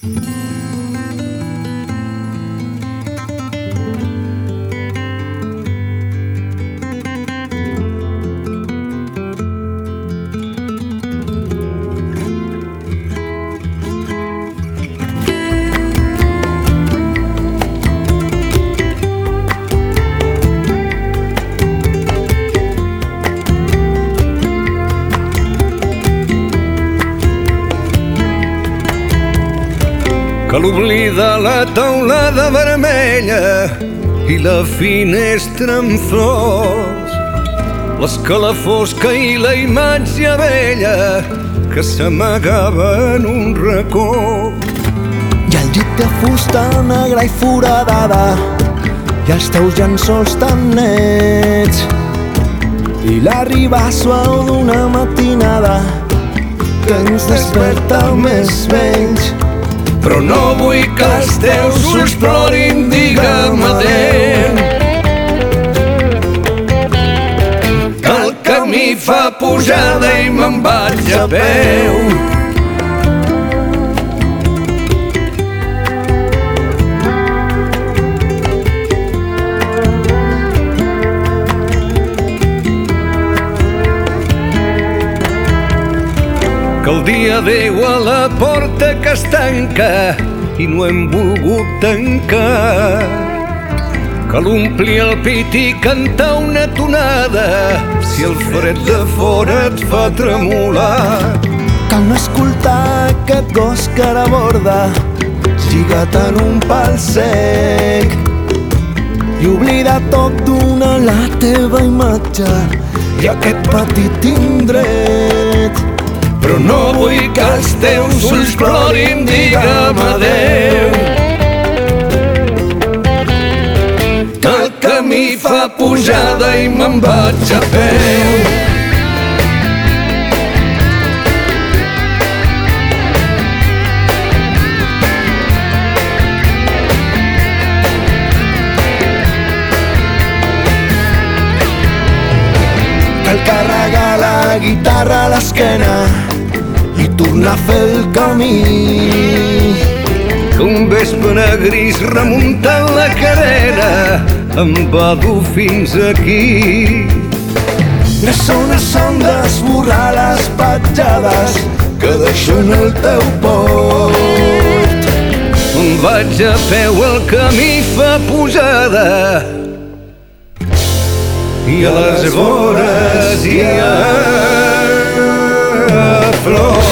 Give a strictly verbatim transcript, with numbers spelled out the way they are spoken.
Que l'oblida la teulada vermella i la finestra amb flors, l'escalafó fosca i la imatge vella que s'amagava en un racó. I el llit de fusta negra i foradada i els teus llençols tan nets i l'arribar suau d'una matinada que ens desperta més vells. Però no vull que els teus ulls plorin, digue'm adéu. El camí fa pujada i me'n vaig a peu. Que el dia adéu a la porta que es tanca i no hem volgut tancar. Cal omplir el pit i cantar una tonada si el fred de fora et fa tremolar. Cal no escoltar aquest gos que ara borda lligat en un pal sec i oblidar tot d'una la teva imatge i aquest petit indret. Però no vull que els teus ulls plorin, digue'm adéu. El camí fa pujada i me'n vaig a peu. Cal carregar la guitarra a l'esquena i tornar a fer el camí. Que un vespre gris remuntant la carrera em va dur fins aquí. Les zones són d'esborrar les petjades que deixen el teu port. Em vaig a peu, el camí fa pujada i a les vores hi ha flors.